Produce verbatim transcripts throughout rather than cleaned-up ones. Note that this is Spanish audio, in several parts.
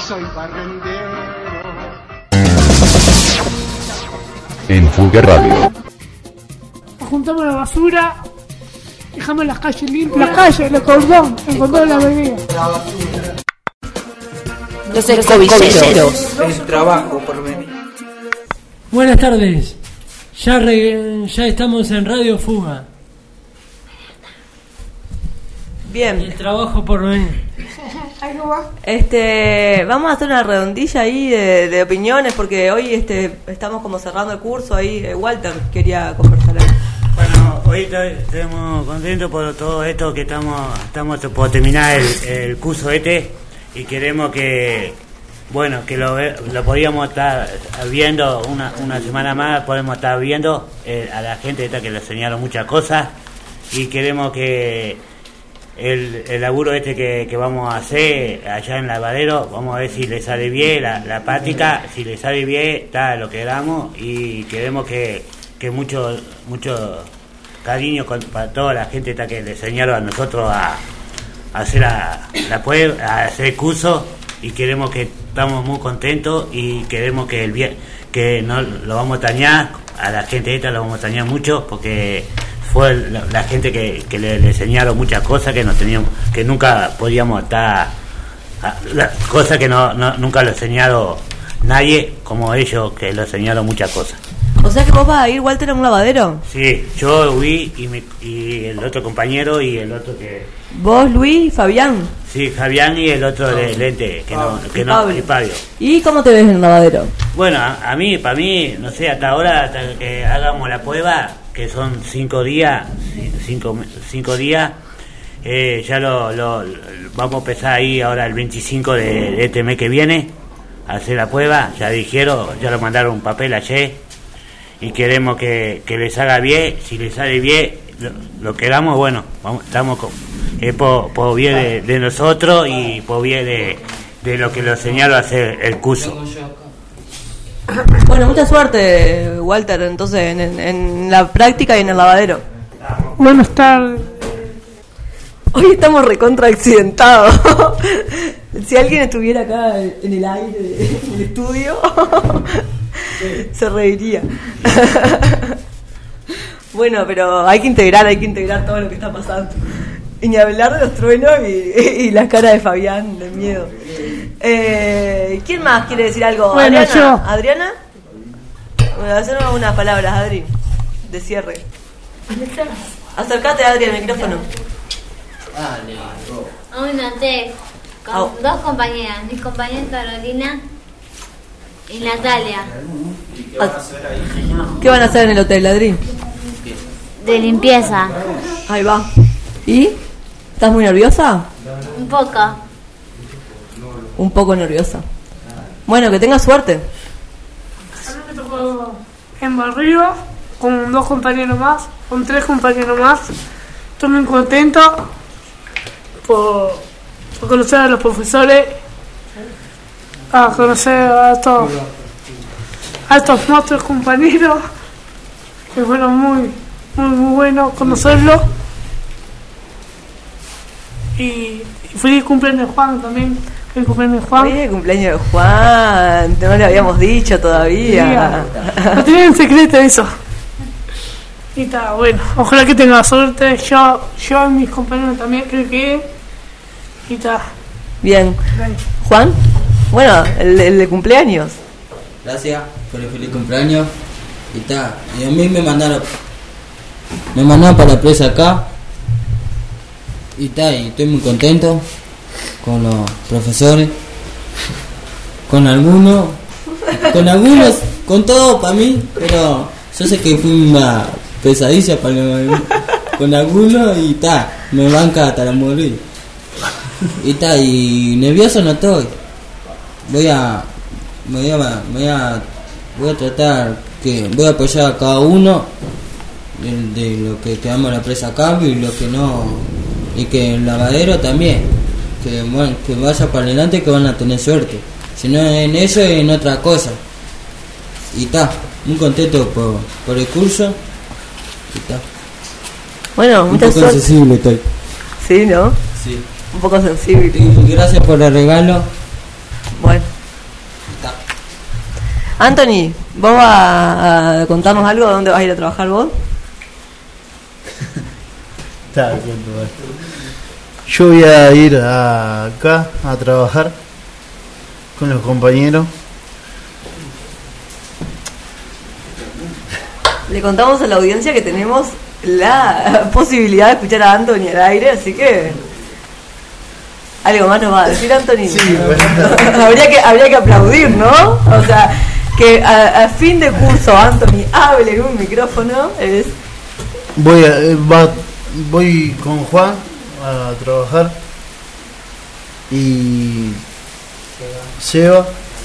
soy barrendero. En Fuga Radio. Juntamos la basura, dejamos las calles limpias. La calle, el cordón, encontró la avenida. Los escobilleros. El trabajo por venir. Buenas tardes. Ya, re, ya estamos en Radio Fuga. Bien. El trabajo por venir. Este, vamos a hacer una redondilla ahí de, de opiniones porque hoy este estamos como cerrando el curso ahí. Walter quería conversar ahí. Bueno, hoy estamos contentos por todo esto que estamos estamos por terminar el, el curso este y queremos que, bueno, que lo, lo podíamos estar viendo una, una semana más, podemos estar viendo eh, a la gente esta que le enseñaron muchas cosas y queremos que El, el laburo este que, que vamos a hacer allá en Lavadero, vamos a ver si le sale bien la, la práctica, si le sale bien, está lo que damos y queremos que, que mucho mucho cariño con, para toda la gente esta que le enseñaron a nosotros a, a hacer la, la prueba, a hacer el curso y queremos que estamos muy contentos y queremos que el que no lo vamos a extrañar, a la gente esta lo vamos a extrañar mucho porque fue la, la gente que, que le, le enseñaron muchas cosas que no teníamos, que nunca podíamos estar, las cosas que no, no nunca lo enseñaron nadie como ellos que le enseñaron muchas cosas. O sea que vos vas a ir, Walter, a un lavadero. Sí, yo, Luis y, mi, y el otro compañero y el otro que... Vos, Luis y Fabián. Sí, Fabián y el otro de lente, que no, que no, y Pablo. ¿Y cómo te ves en el lavadero? Bueno, a, a mí, para mí, no sé, hasta ahora, hasta que hagamos la prueba, que son cinco días, cinco, cinco días, eh, ya lo, lo, lo vamos a empezar ahí ahora el veinticinco de, de este mes que viene, a hacer la prueba, ya dijeron, ya lo mandaron un papel ayer, y queremos que, que les haga bien, si les sale bien, lo, lo queramos, bueno, vamos, estamos con, eh, por, por bien de, de nosotros y por bien de, de lo que lo enseñaron a hacer el curso. Bueno, mucha suerte, Walter, entonces, en, en, en la práctica y en el lavadero. Buenas tardes. Hoy estamos recontra accidentados. Si alguien estuviera acá en el aire, en el estudio, se reiría. Bueno, pero hay que integrar, hay que integrar todo lo que está pasando. Y ni hablar de los truenos y, y las caras de Fabián, de miedo. Eh, ¿Quién más quiere decir algo? Bueno, ¿Adriana? yo. ¿Adriana? Bueno, hacernos unas palabras, Adri, de cierre. Acércate, Adri, al micrófono. Hoy noté con Oh. dos compañeras, mis compañeras Carolina y Natalia, ¿Qué van a hacer en el hotel, Adri? de limpieza. Ahí va. ¿Y? ¿Estás muy nerviosa? Un poco. Un poco nerviosa. Bueno, que tengas suerte. A mí me tocó en Barrio con dos compañeros más, con tres compañeros más. Estoy muy contento por, por conocer a los profesores, a conocer a estos, a estos nuestros compañeros, que fueron muy, muy, muy buenos conocerlos. Y, y feliz cumpleaños Juan también. Feliz cumpleaños Juan. Hoy es el cumpleaños de Juan, no le habíamos dicho todavía. Lo tenía en secreto eso. Y está bueno, ojalá que tenga suerte. Yo, yo y mis compañeros también creo que. Y está. Bien. Juan, bueno, el, el de cumpleaños. Gracias por el feliz cumpleaños. Y está. Y a mí me mandaron. Me mandaron para la presa acá. Y está, y estoy muy contento con los profesores. Con algunos. Con algunos. Con todo para mí. Pero yo sé que fui una pesadilla para con algunos y está. Me banca hasta la morir. Y está, y nervioso no estoy. Voy a. Voy a. Voy a. Voy a tratar que. Voy a apoyar a cada uno de, de lo que quedamos en la presa a cambio y lo que no. Y que el lavadero también. Que, bueno, que vaya para adelante, que van a tener suerte. Si no en eso, en otra cosa. Y está, muy contento por, por el curso. Y está. Bueno, Un mucha poco suerte. sensible estoy. Sí, ¿no? Sí. Un poco sensible. Y gracias por el regalo. Bueno. Anthony, ¿vos vas a, a contarnos algo de dónde vas a ir a trabajar vos? Está, cuento, vale. Yo voy a ir a acá a trabajar con los compañeros. Le contamos a la audiencia que tenemos la posibilidad de escuchar a Anthony al aire, así que algo más nos va a decir Anthony. Sí, bueno. habría que habría que aplaudir, ¿no? O sea, que a, a fin de curso Anthony hable en un micrófono es... Voy a, eh, va, voy con Juan a trabajar y Seba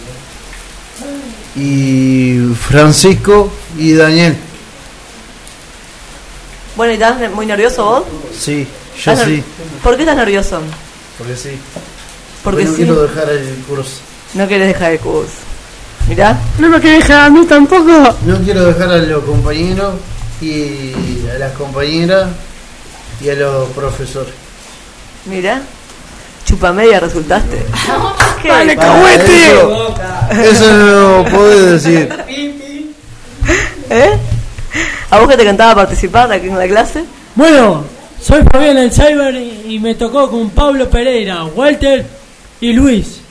y Francisco y Daniel. Bueno, ¿y estás muy nervioso vos? Sí, yo ¿Estás sí. ner- ¿Por qué estás nervioso? Porque sí. Porque no sí. quiero dejar el curso. No querés dejar el curso. Mirá. No me querés dejar a mí tampoco. No quiero dejar a los compañeros y a las compañeras y a los profesores. Mirá. Chupamedia resultaste. ¿Qué? Dale, Ah, cagüete. eso, eso no lo podés decir. ¿Eh? ¿A vos que te encantaba participar aquí en la clase? Bueno, soy Fabián el Cyber y y me tocó con Pablo Pereira, Walter y Luis,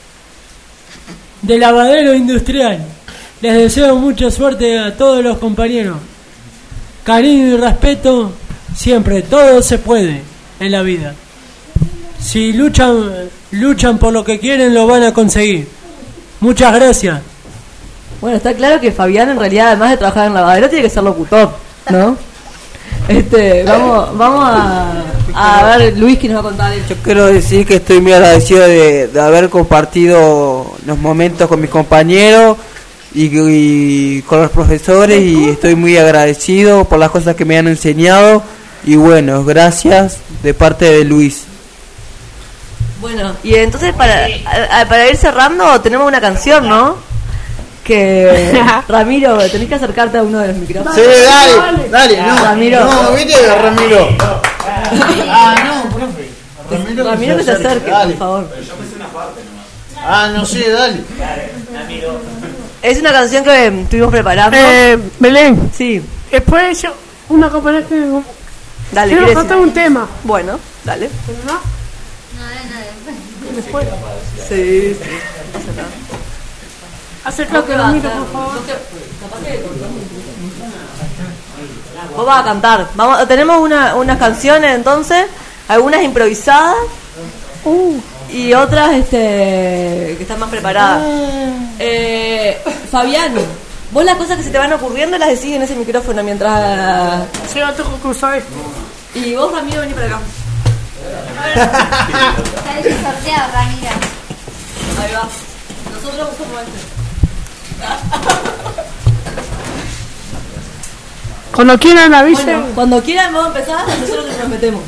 de Lavadero Industrial. Les deseo mucha suerte a todos los compañeros. Cariño y respeto siempre, todo se puede en la vida. Si luchan, luchan por lo que quieren, lo van a conseguir. Muchas gracias. Bueno, está claro que Fabián en realidad, además de trabajar en lavadero, tiene que ser locutor, ¿no? Este, vamos, vamos a, a ver, Luis, que nos va a contar el Yo quiero decir que estoy muy agradecido de, de haber compartido los momentos con mis compañeros y, y con los profesores, y estoy muy agradecido por las cosas que me han enseñado, y bueno, gracias de parte de Luis. Bueno, y entonces para, a- a- para ir cerrando tenemos una canción, ¿no? Que Ramiro, tenés que acercarte a uno de los micrófonos. Sí, dale, dale, no, Ramiro. no, viste Ramiro. Ah, no, profe. Ramiro, Ramiro, que se acerque, dale. por favor. Ah, no sé, dale. Es una canción que eh, estuvimos preparando. Eh, Belén, Sí, después yo, una compañera que dale, quiero ¿quieres cantar decir? un tema. Bueno, dale. ¿No? No, no, después. Sí, sí. Acércate a mí, por favor. Vos vas a cantar. Vamos, tenemos una, unas canciones entonces, algunas improvisadas Uh, y otras este que están más preparadas. Eh, Fabián, vos las cosas que se te van ocurriendo las decís en ese micrófono mientras... sí, yo tengo que usar esto. Y vos, Ramiro, vení para acá. Sale el sorteo, Ramiro. Ahí va. Nosotros usamos este. Cuando quieran avisen. Bueno, cuando quieran vamos a empezar, nosotros nos metemos.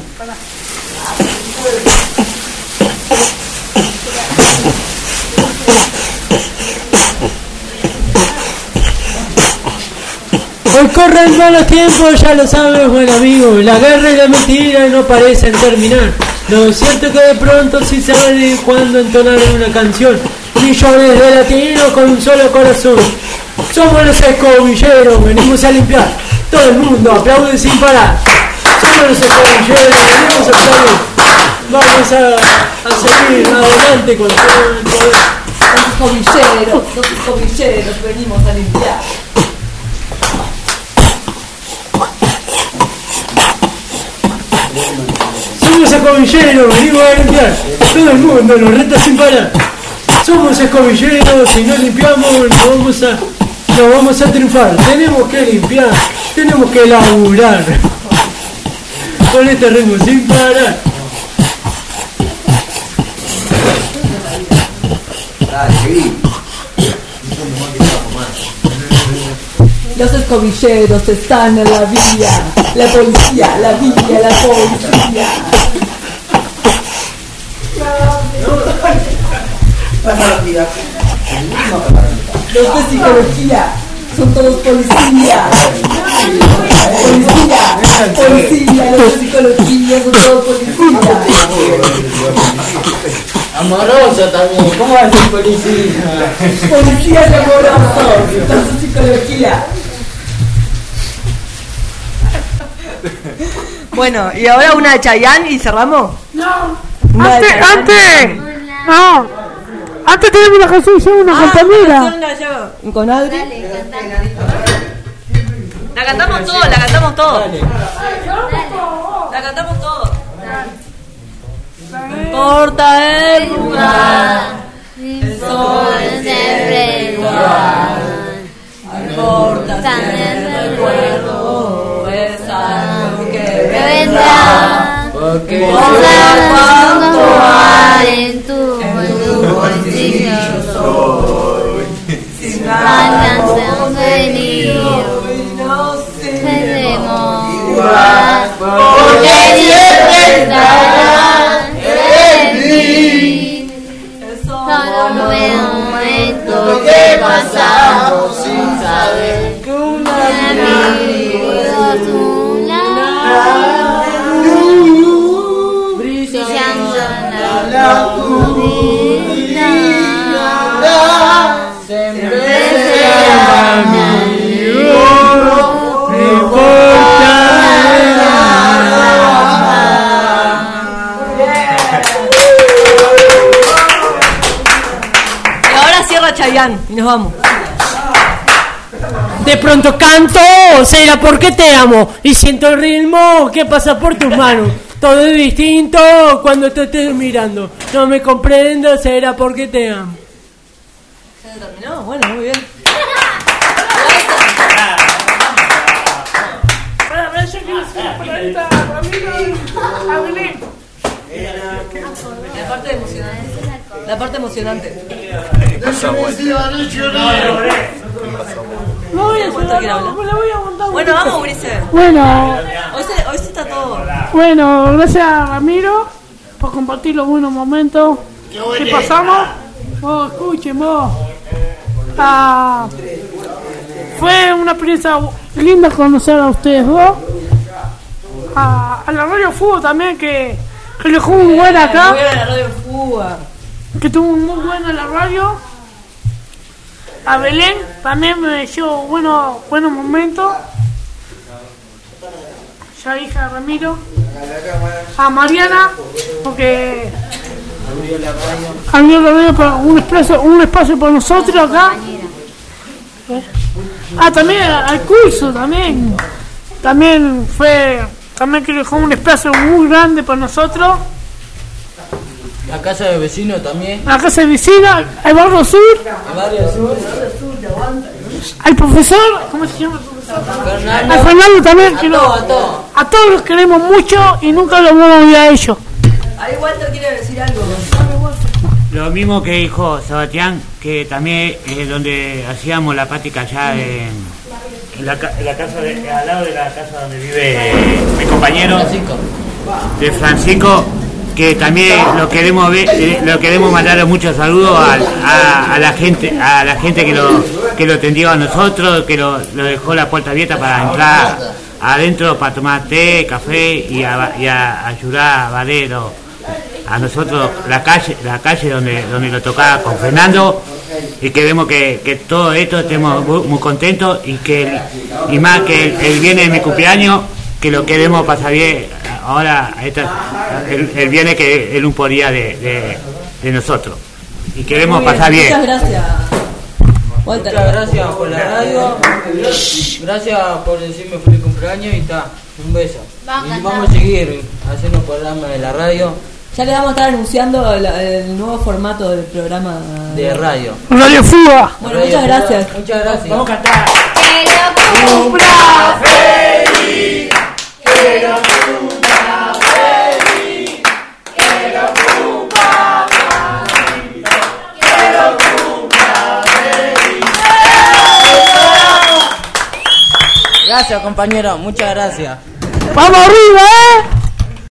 Hoy corren malos tiempos, ya lo sabes, buen amigo. La guerra y la mentira no parecen terminar. Lo cierto es que de pronto sí saben cuándo entonar una canción. Millones de latinos con un solo corazón. Somos los escobilleros, venimos a limpiar. Todo el mundo aplaude sin parar. Somos los escobilleros, venimos a aplaudir. Vamos a, a seguir adelante con todo el poder. Los escobilleros, los escobilleros, venimos a limpiar. Somos escobilleros, venimos a limpiar. Todo el mundo nos reta sin parar. Somos escobilleros, si no limpiamos no vamos a, no vamos a triunfar. Tenemos que limpiar, tenemos que laburar. Con este ritmo sin parar. Los escobilleros están en la vía. La policía, la vía, la policía. Los de psicología son todos policías. Policía, policía, los de psicología son todos policías. Amoroso también, ¿cómo va a ser policía? Policía de amoroso, está su psicología. Bueno, y ahora una de Chayanne y cerramos. No, Una de antes, Chayanne. antes, no, antes tenemos una canción de una Ah, compañera. una canción de- Con Adri. Dale, cantá. La cantamos todos, la cantamos todos. La cantamos todos. No importa el lugar, El sol siempre igual. no importa si el recuerdo es algo que Que vendrá. vendrá. Porque Sabrás cuánto hay en tu, en tu bolsillo. Sin La canción venir. no sé. Seremos igual. Porque siempre estarás en mí. Solo un momento que pasamos sin saber Que un amigo a tu lado, brillando en la oscuridad, siempre será mi amigo, no importa Y ahora cierra Chayanne y nos vamos. De pronto canto, será porque te amo y siento el ritmo que pasa por tus manos. Todo es distinto cuando te estoy mirando. No me comprendo, será porque te amo. ¿Ya terminó? Bueno, muy bien. Para ver, yo quiero hacer una paradita para mí, a Belén. La parte emocionante. La parte emocionante. No voy a ¿Cuánto quiere hacer, hablar? me la voy a montar. Bueno, vamos, Ulises. Bueno, Hoy se, hoy se está todo. bueno, gracias a Ramiro por compartir los buenos momentos que pasamos. Vos, escuchen vos. Ah, fue una experiencia linda conocer a ustedes dos. A, a la Radio Fútbol también, que, que le jugó muy buena acá. Muy bien, la radio Fuga. Que tuvo muy buena la radio. A Belén también me dio buenos buenos momentos. Ya dije a Ramiro. A Mariana, porque abrió la radio para un espacio, un espacio para nosotros acá. ¿Eh? Ah, también al curso también. También fue, también que dejó un espacio muy grande para nosotros. la casa de vecino también. La casa de vecina, el barrio sur, El barrio sur. al profesor, ¿cómo se llama el profesor? Fernando. A Fernando también, A que todos, no- a todos. a todos los queremos mucho y nunca los vamos a olvidar a ellos. Ahí Walter quiere decir algo. Lo mismo que dijo Sebastián, que también es donde hacíamos la práctica allá en, en, la, ca- en la casa de, al lado de la casa donde vive mi compañero Francisco. de Francisco, que también lo queremos ver, eh, lo queremos mandar muchos saludos a, a, a la gente, a la gente que lo que lo atendió a nosotros, que lo, lo dejó la puerta abierta para entrar adentro para tomar té, café y a, y a ayudar a Valero, a nosotros la calle, la calle donde donde lo tocaba con Fernando, y queremos que, que todo esto estemos muy, muy contentos y que y más que el, el viene de mi cumpleaños, que lo queremos pasar bien ahora esta, el, el viene que es un por día de, de, de nosotros y queremos Muy bien, pasar bien. Muchas gracias. Walter. Muchas gracias por la radio. Gracias por decirme feliz cumpleaños y está. Un beso. Vamos a Y vamos a seguir haciendo programas de la radio. Ya le vamos a estar anunciando el, el nuevo formato del programa De radio. Radio Fuga. Bueno, muchas gracias. Muchas gracias. Vamos a cantar. Que lo cumpla feliz, que lo cumpla feliz, que lo cumpla feliz, que lo cumpla feliz. Gracias, compañero. Muchas gracias. ¡Vamos arriba, eh!